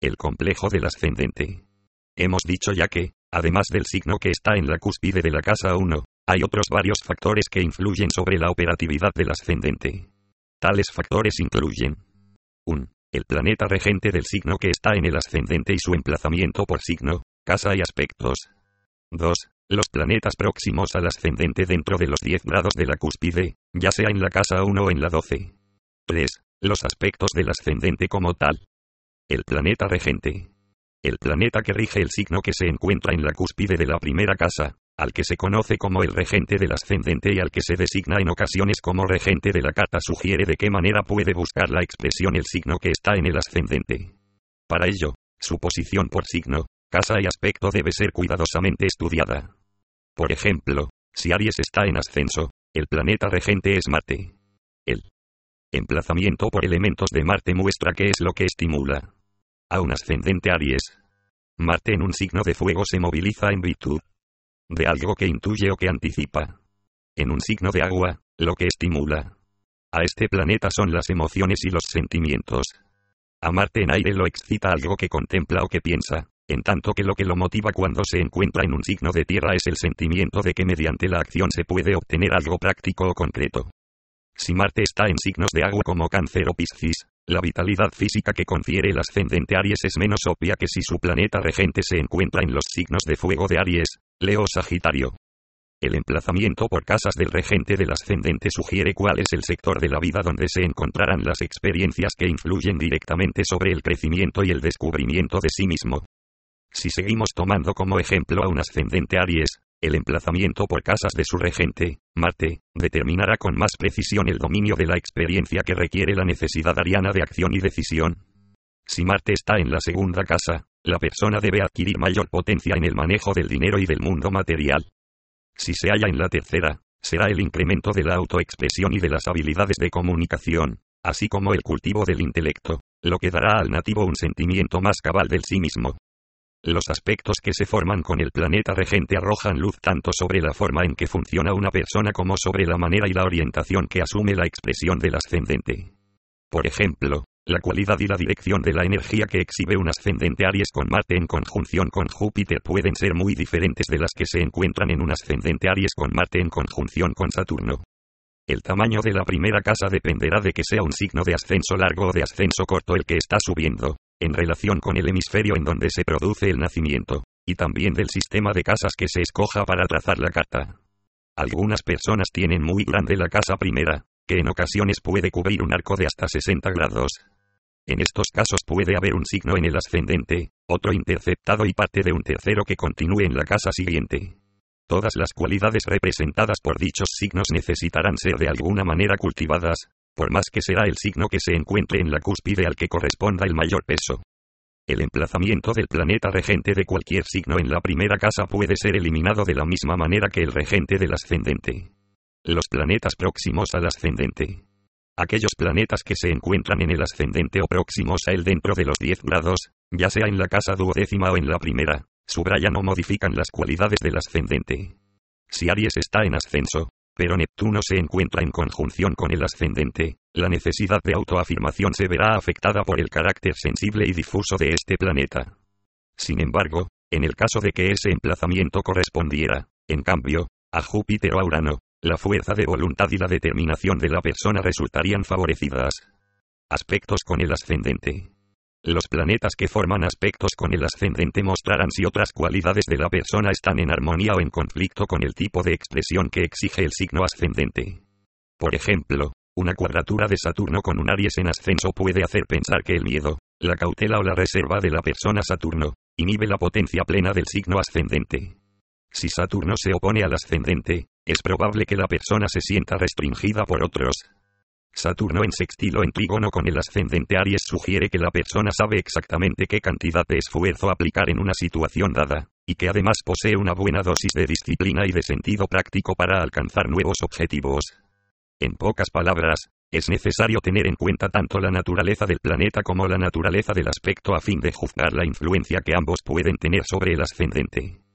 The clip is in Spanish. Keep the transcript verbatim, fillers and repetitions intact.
El complejo del ascendente. Hemos dicho ya que, además del signo que está en la cúspide de la casa uno, hay otros varios factores que influyen sobre la operatividad del ascendente. Tales factores incluyen uno. El planeta regente del signo que está en el ascendente y su emplazamiento por signo, casa y aspectos. dos. Los planetas próximos al ascendente dentro de los diez grados de la cúspide, ya sea en la casa uno o en la doce. tres. Los aspectos del ascendente como tal. El planeta regente. El planeta que rige el signo que se encuentra en la cúspide de la primera casa, al que se conoce como el regente del ascendente y al que se designa en ocasiones como regente de la carta, sugiere de qué manera puede buscar la expresión el signo que está en el ascendente. Para ello, su posición por signo, casa y aspecto debe ser cuidadosamente estudiada. Por ejemplo, si Aries está en ascenso, el planeta regente es Marte. El emplazamiento por elementos de Marte muestra qué es lo que estimula a un ascendente Aries. Marte en un signo de fuego se moviliza en virtud de algo que intuye o que anticipa. En un signo de agua, lo que estimula a este planeta son las emociones y los sentimientos. A Marte en aire lo excita algo que contempla o que piensa, en tanto que lo que lo motiva cuando se encuentra en un signo de tierra es el sentimiento de que mediante la acción se puede obtener algo práctico o concreto. Si Marte está en signos de agua como Cáncer o Piscis, la vitalidad física que confiere el ascendente Aries es menos obvia que si su planeta regente se encuentra en los signos de fuego de Aries, Leo o Sagitario. El emplazamiento por casas del regente del ascendente sugiere cuál es el sector de la vida donde se encontrarán las experiencias que influyen directamente sobre el crecimiento y el descubrimiento de sí mismo. Si seguimos tomando como ejemplo a un ascendente Aries, el emplazamiento por casas de su regente, Marte, determinará con más precisión el dominio de la experiencia que requiere la necesidad ariana de acción y decisión. Si Marte está en la segunda casa, la persona debe adquirir mayor potencia en el manejo del dinero y del mundo material. Si se halla en la tercera, será el incremento de la autoexpresión y de las habilidades de comunicación, así como el cultivo del intelecto, lo que dará al nativo un sentimiento más cabal del sí mismo. Los aspectos que se forman con el planeta regente arrojan luz tanto sobre la forma en que funciona una persona como sobre la manera y la orientación que asume la expresión del ascendente. Por ejemplo, la cualidad y la dirección de la energía que exhibe un ascendente Aries con Marte en conjunción con Júpiter pueden ser muy diferentes de las que se encuentran en un ascendente Aries con Marte en conjunción con Saturno. El tamaño de la primera casa dependerá de que sea un signo de ascenso largo o de ascenso corto el que está subiendo, en relación con el hemisferio en donde se produce el nacimiento, y también del sistema de casas que se escoja para trazar la carta. Algunas personas tienen muy grande la casa primera, que en ocasiones puede cubrir un arco de hasta sesenta grados. En estos casos puede haber un signo en el ascendente, otro interceptado y parte de un tercero que continúe en la casa siguiente. Todas las cualidades representadas por dichos signos necesitarán ser de alguna manera cultivadas, por más que será el signo que se encuentre en la cúspide al que corresponda el mayor peso. El emplazamiento del planeta regente de cualquier signo en la primera casa puede ser eliminado de la misma manera que el regente del ascendente. Los planetas próximos al ascendente. Aquellos planetas que se encuentran en el ascendente o próximos a él dentro de los diez grados, ya sea en la casa duodécima o en la primera, subrayan o modifican las cualidades del ascendente. Si Aries está en ascenso, pero Neptuno se encuentra en conjunción con el ascendente, la necesidad de autoafirmación se verá afectada por el carácter sensible y difuso de este planeta. Sin embargo, en el caso de que ese emplazamiento correspondiera, en cambio, a Júpiter o a Urano, la fuerza de voluntad y la determinación de la persona resultarían favorecidas. Aspectos con el ascendente. Los planetas que forman aspectos con el ascendente mostrarán si otras cualidades de la persona están en armonía o en conflicto con el tipo de expresión que exige el signo ascendente. Por ejemplo, una cuadratura de Saturno con un Aries en ascenso puede hacer pensar que el miedo, la cautela o la reserva de la persona Saturno, inhibe la potencia plena del signo ascendente. Si Saturno se opone al ascendente, es probable que la persona se sienta restringida por otros. Saturno en sextil o en trígono con el ascendente Aries sugiere que la persona sabe exactamente qué cantidad de esfuerzo aplicar en una situación dada, y que además posee una buena dosis de disciplina y de sentido práctico para alcanzar nuevos objetivos. En pocas palabras, es necesario tener en cuenta tanto la naturaleza del planeta como la naturaleza del aspecto a fin de juzgar la influencia que ambos pueden tener sobre el ascendente.